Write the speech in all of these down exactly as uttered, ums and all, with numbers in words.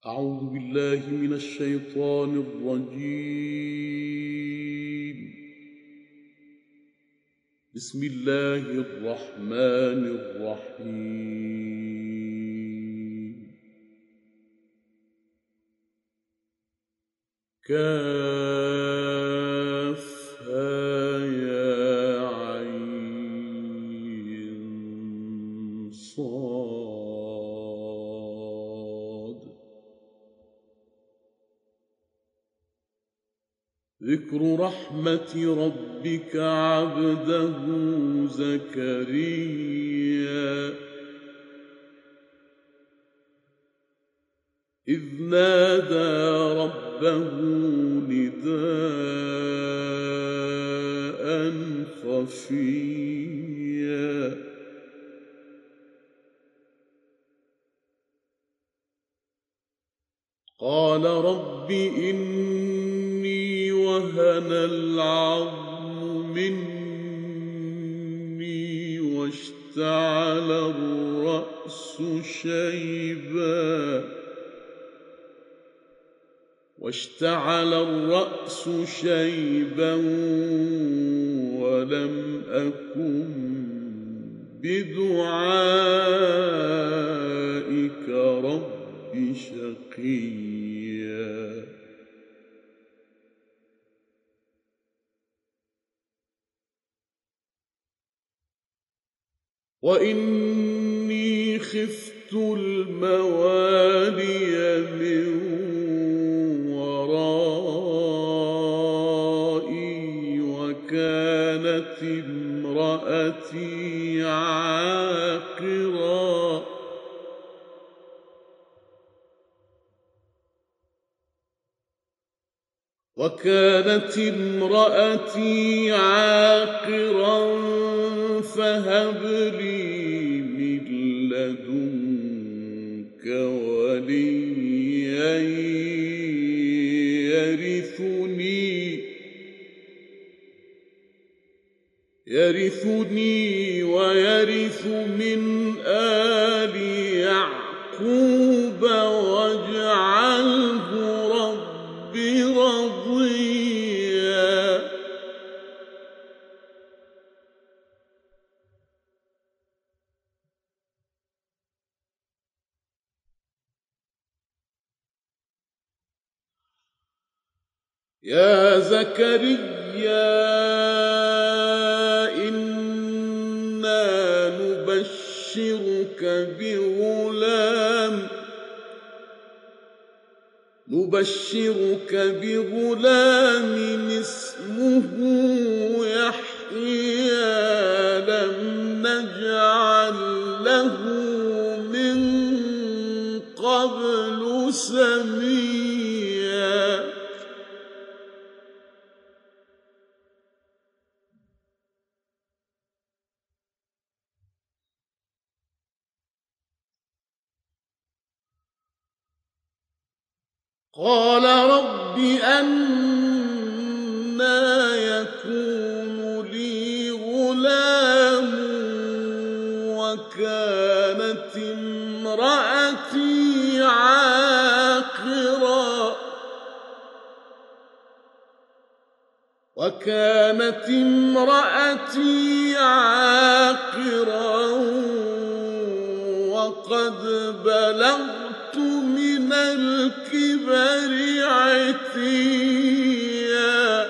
أعوذ بالله من الشيطان الرجيم. بسم الله الرحمن الرحيم. كافها يا عين صاد. ذكر رحمة ربك عبده زكريا إذ نادى ربه نداء خفيا قال رب إني وهن العظم مني واشتعل الرأس شيبا واشتعل الرأس شيبا ولم أكن بدعائك رب شقيا وإني خفت الموالي من ورائي وكانت امرأتي عاقرا وكانت امرأتي عاقرا فهب لي من لدنك وليا يرثني يرثني ويرث من آل يعقوب واجعله رب رضيا يا زكريا إنا نبشرك بغلام نبشرك بغلام اسمه يحيى لم نجعل له من قبل سميا قال رب أنى يكون لي غلام وكانت امرأتي عاقرا وكانت امرأتي عاقرا وقد بلغت من الكبر عتيا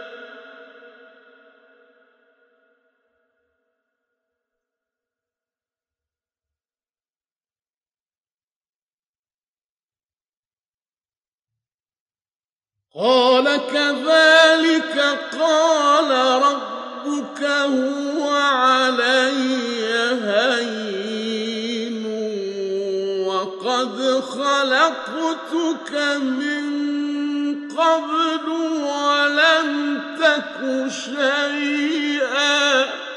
قال كذلك قال ربك هو علي هين وقد خلقتك من قبل ولم تك شيئا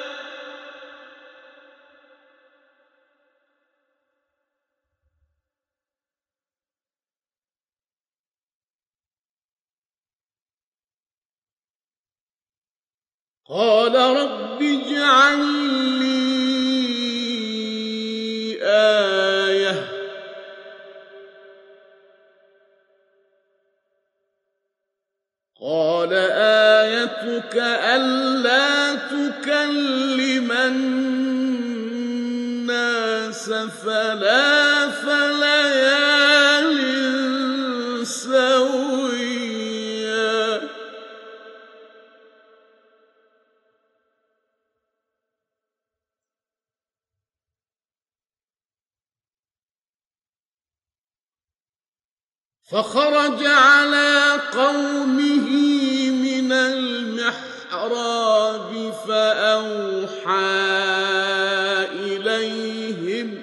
قال رب اجعل لي آية قال آيتك ألا تكلم الناس ثلاث ليال سويا فخرج على قومه من المحراب فأوحى إليهم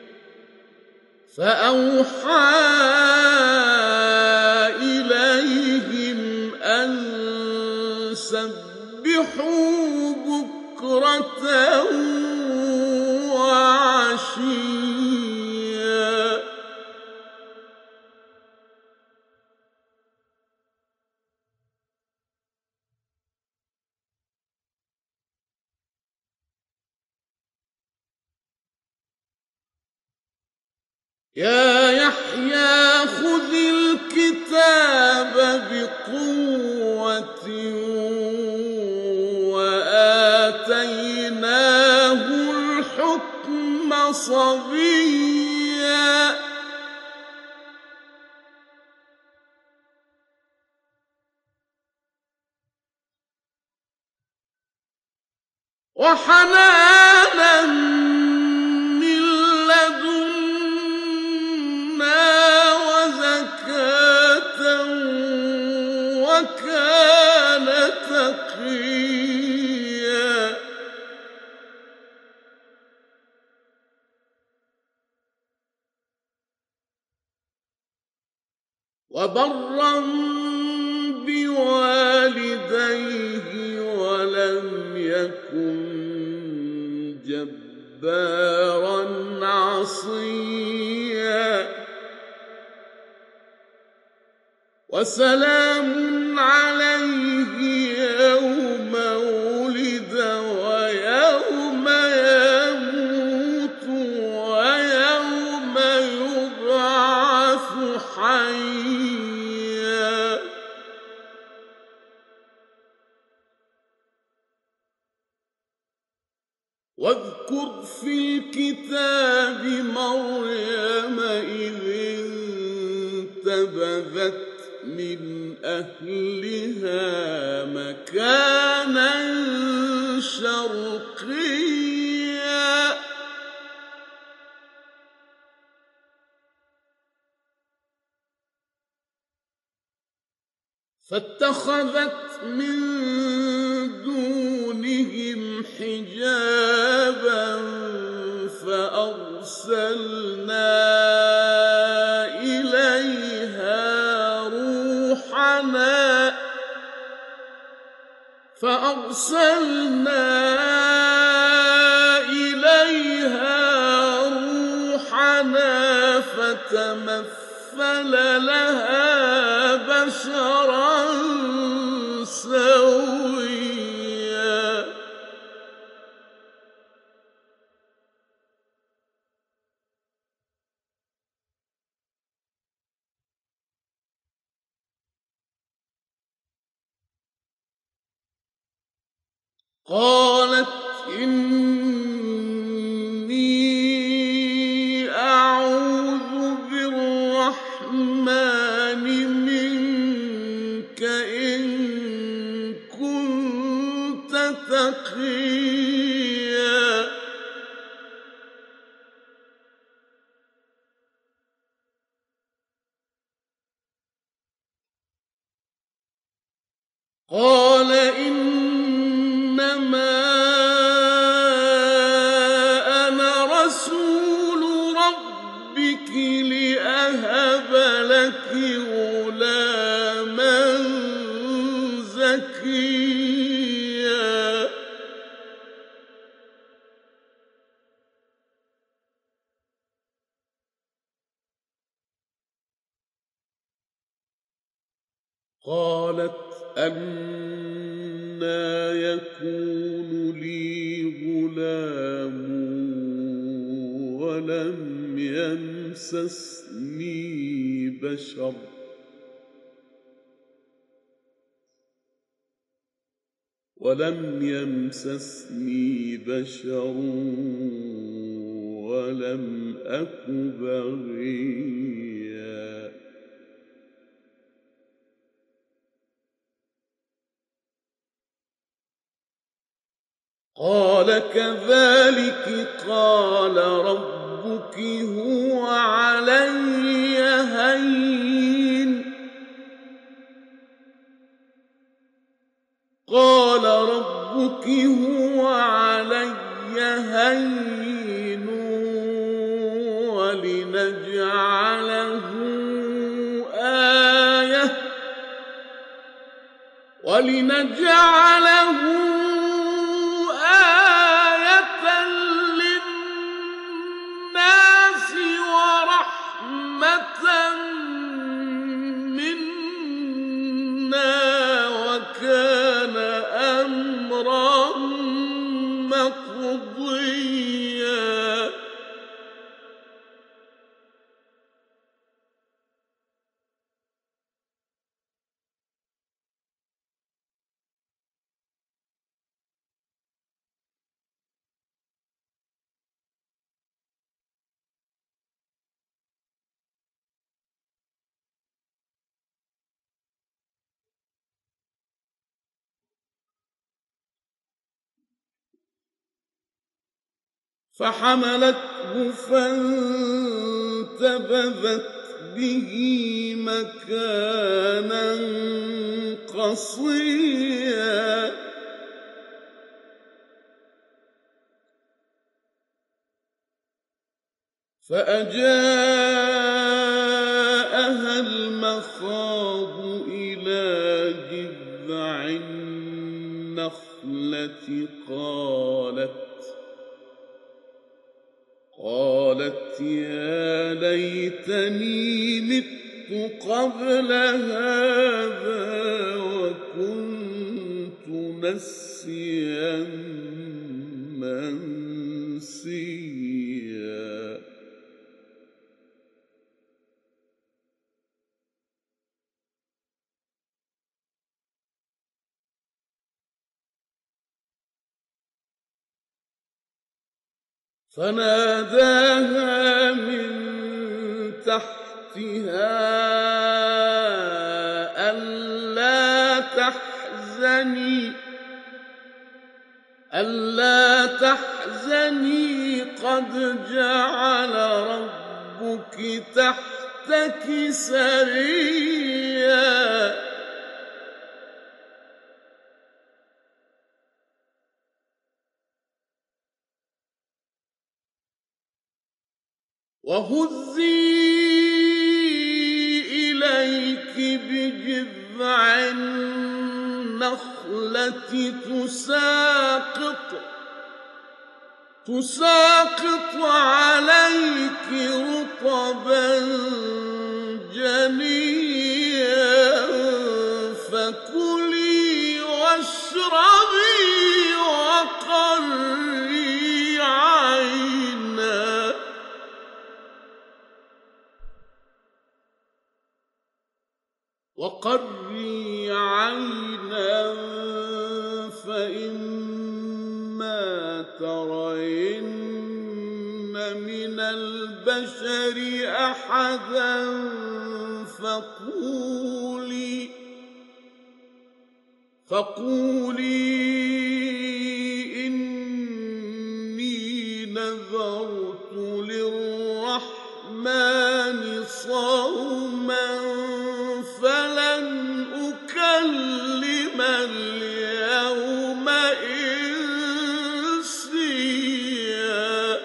فأوحى إليهم أن سبحوا بكرة وعشيا يا يحيى خذ الكتاب بقوة وآتيناه الحكم صبيا وحنانا من لدنا وزكاة وكان تقيا وبرا بوالديه ولم يكن جبارا عصيا وسلام عليه يوم ولد ويوم يموت ويوم يبعث حيا واذكر في الكتاب مريم إذ انتبذت من أهلها مكانا شرقيا فاتخذت من دونهم حجابا فأرسلنا إليها روحنا فأرسلنا إليها روحنا فتمثل لها بشرا سويا قالت إني أعوذ بالرحمن منك إن كنت تقيا قال إنما أنا رسول ربك لأهب لك غلاما زكيا قالت أنى يكون لي غلام ولم يمسسني بشر ولم يمسسني بشر ولم أك بغيا. قال كذلك قال ربك هو علي هين قال ربك هو علي هين ولنجعله آية ولنجعله آية للناس ورحمة منا وكان أمرا مقضيا. فحملته فانتبذت به مكانا قصيا. فأجاءها المخاض إلى جذع النخلة قالت قالت يا ليتني مت قبل هذا وكنت نسيا منسيا. فناداها من تحتها ألا تحزني ألا تحزني قد جعل ربك تحتك سريا. وهزي إليك بجذع النخلة تساقط تساقط عليك رطبا جنيا فكلي واشربي وقري عينا وقري عينا فإما ترين من البشر أحدا فقولي فقولي إني نذرت للرحمن صوما فلن أكلم اليوم إنسيا.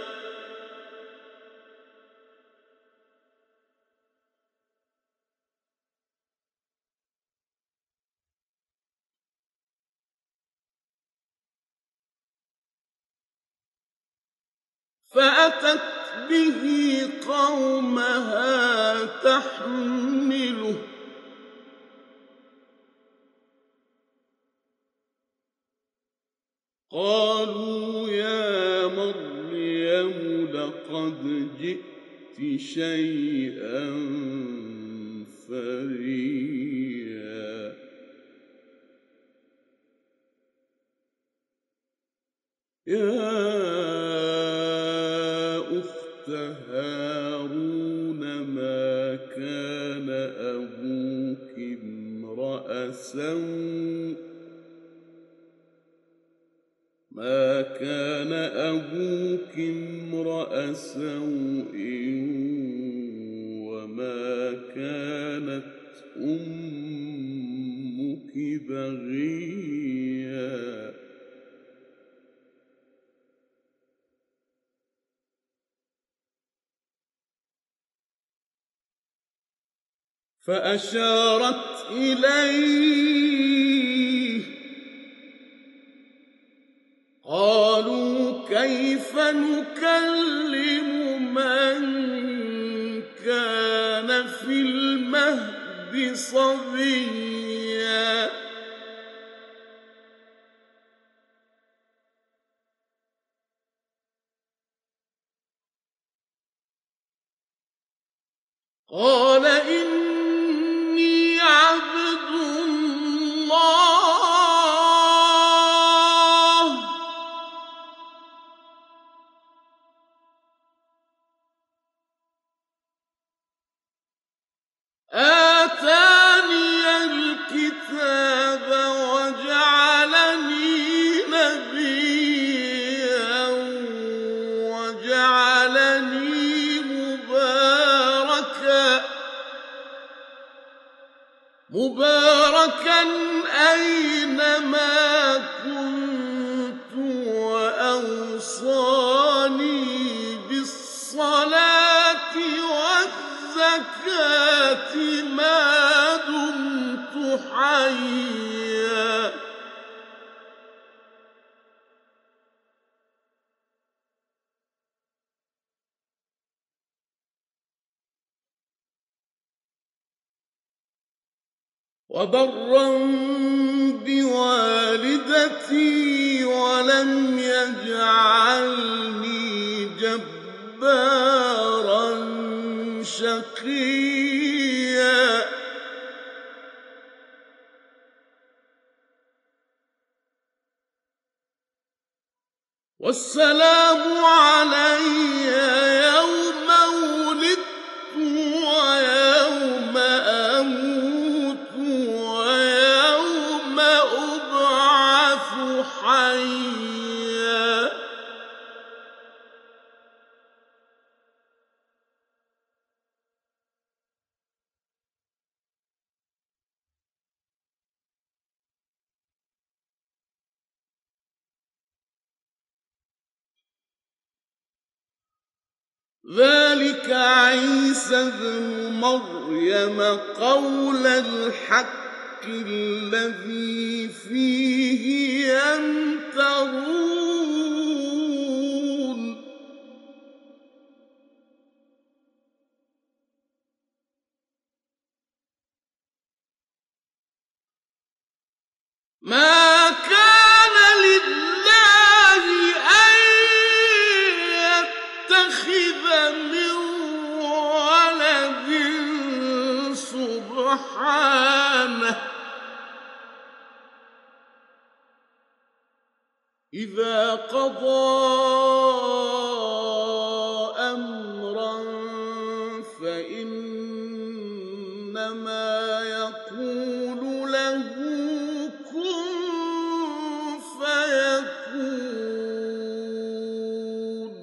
فأتت به قومها تحمله قالوا يا مريم لقد جئت شيئا فريا. هارون ما كان أبوك امرأ سوء ما كان أبوك امرأ سوء وما كانت أمك بغيا فأشارت إليه قالوا كيف نكلم من كان في المهد صبيا قال إني عبد الله آتاني الكتاب وجعلني نبيا وجعلني مباركا مباركا أينما كنت وأوصاني بالصلاة والزكاة ما دمت حيا وبرا بوالدتي ولم يجعلني جبارا شقيا والسلام علي يوم ولدت ويوم أموت ويوم أبعث حيا ذلك عيسى ابن مريم قول الحق الذي فيه يمترون ما كان لله أن يتخذ من ولد سبحانه إذا قضى أمرا فإنما يقول له كن فيكون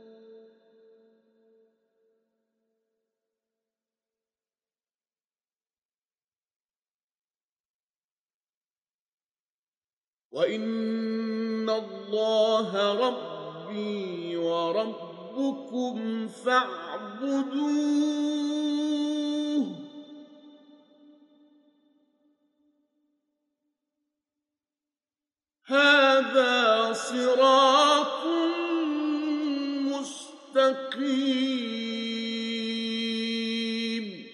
وإن الله ربي وربكم فاعبدوه هذا صراط مستقيم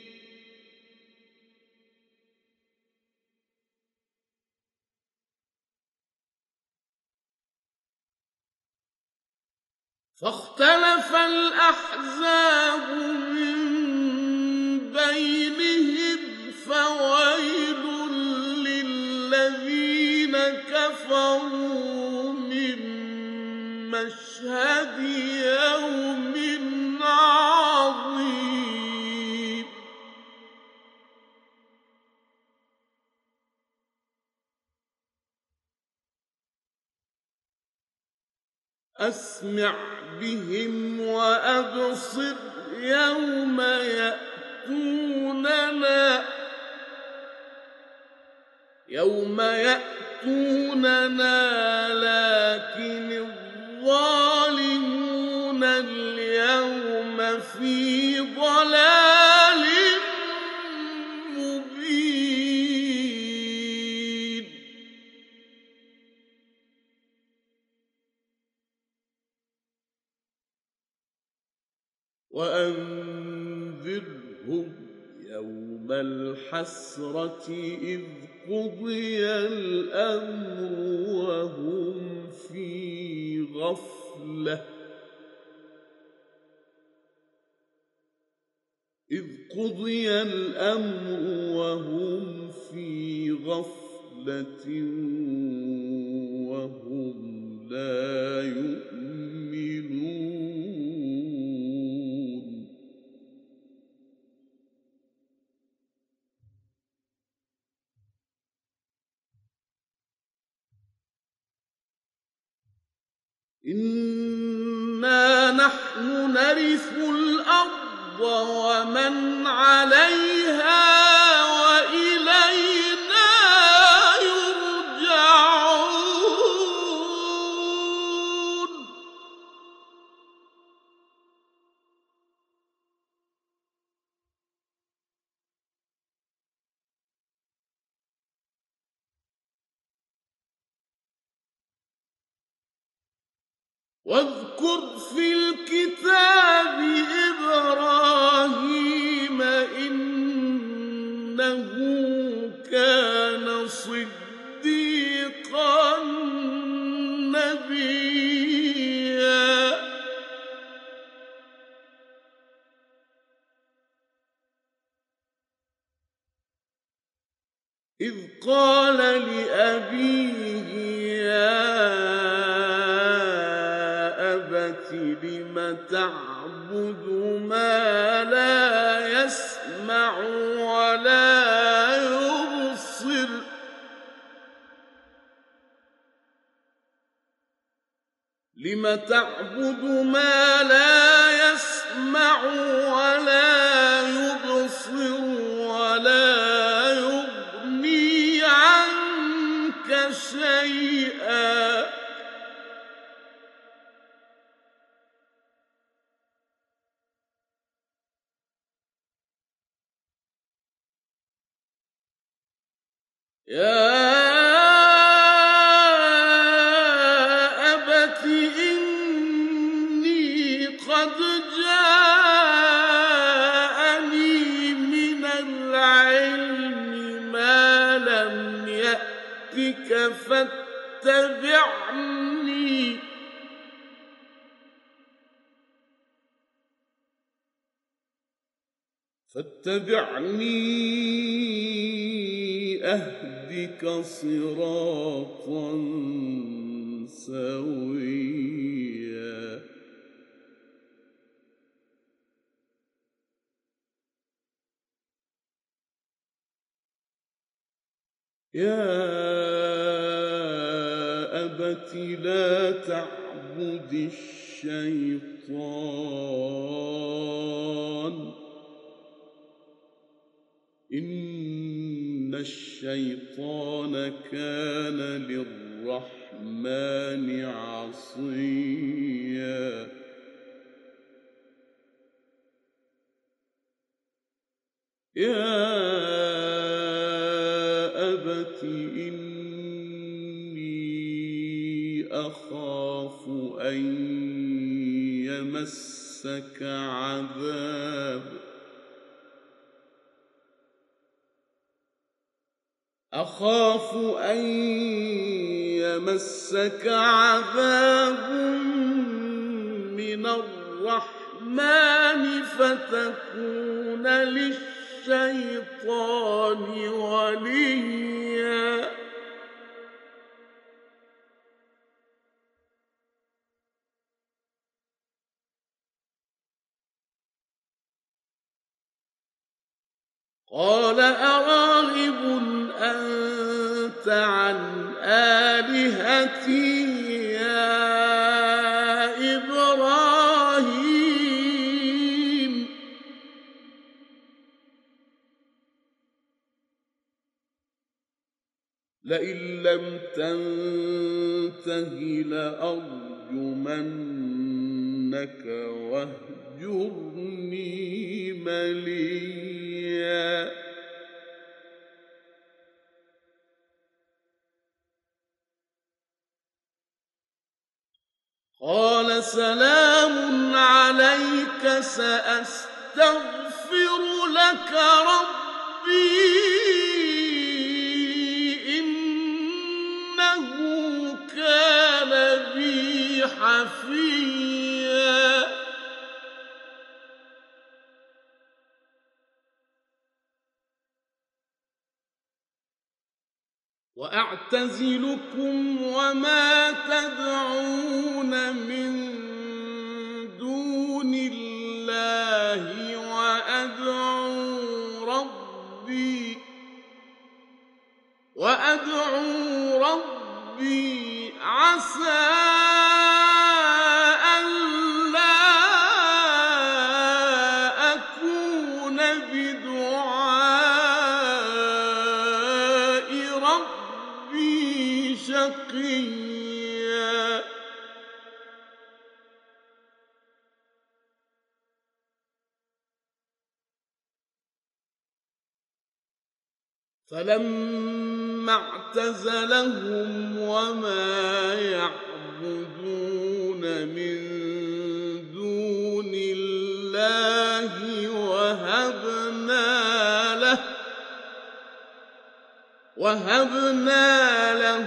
فاختلف الأحزاب من بينهم فويل للذين كفروا من مشهد يوم عظيم أسمع بهم وأبصر يوم يأتوننا يوم يأتوننا لكن الظالمون اليوم في ضلال مبين وأنذرهم يوم الحسرة إذ قضي الأمر وهم في غفلة إذ قضي الأمر وهم في غفلة وهم لا يؤمنون إنا نحن نرث الأرض ومن عليها وإلينا يرجعون واذكر في الكتاب إبراهيم إنه كان صديقا نبيا إذ قال لأبيه يا لم تعبد ما لا يسمع ولا يبصر لم تعبد ما لا يسمع ولا يبصر ولا يغني عنك شيئا يا أبت إني قد جاءني من العلم ما لم يأتك فاتبعني فاتبعني أهدك صراطا سويا يا أبت لا تعبد الشيطان إن الشيطان كان للرحمن عصيا يا أبت إني أخاف أن يمسك عذاب أخاف أن يمسك عذاب من الرحمن فتكون للشيطان وليا قال أراغب أنت عن آلهتي يا لئن لم تنته لأرجمنك واهجرني مليا قال سلام عليك سأستغفر لك ربي إنه كان بي حفيا وأعتزلكم وما تدعون من دون الله وأدعو ربي وأدعو ربي عسى ألا أكون بدعاء ربي شقيا فلما اعتزلهم وما يعبدون من دون الله وهبنا له وهبنا له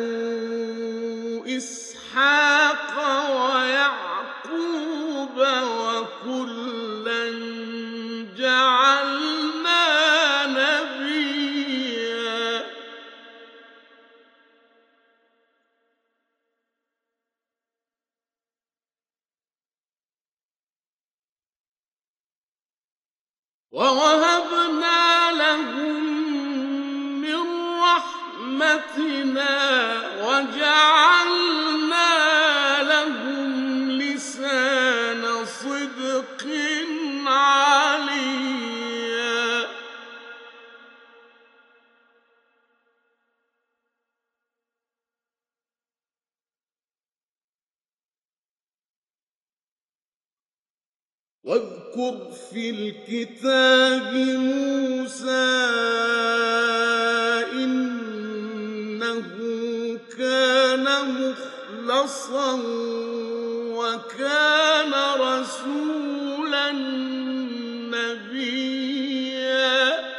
إسحاق ويعقوب وكلا جعلنا نبيا ووهبنا لهم من رحمتنا وجعلنا لهم لسان صدق عليا واذكر في الكتاب موسى إنه كان مخلصا وكان رسولا نبيا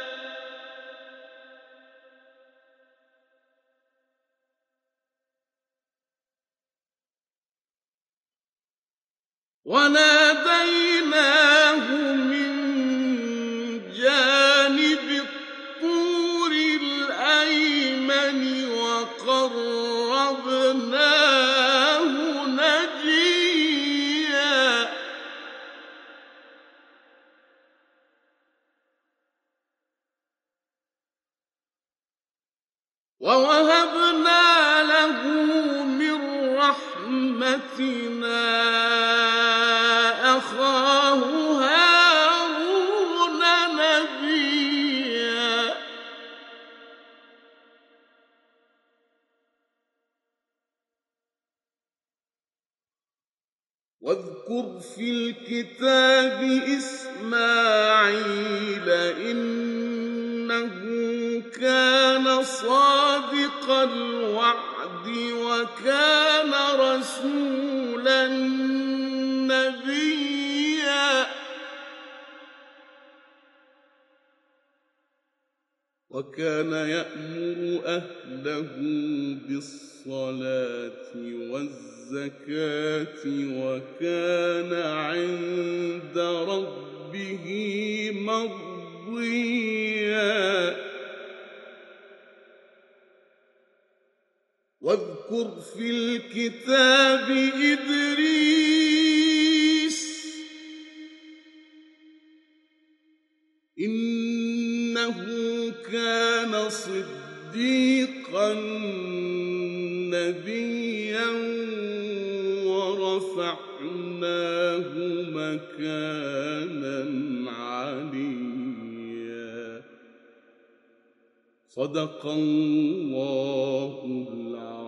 وناديناه من جانب الطور الأيمن وقربناه نجيا ووهبنا له من رحمتنا أخاه هارون نبيا واذكر في الكتاب إسماعيل إنه كان صادق الوعد وكان رسولا نبيا وكان يأمر أهله بالصلاة والزكاة وكان عند ربه مرضيا واذكر في الكتاب إدريس إنه كان صديقا نبيا ورفعناه مكانا عليا صدق الله العظيم.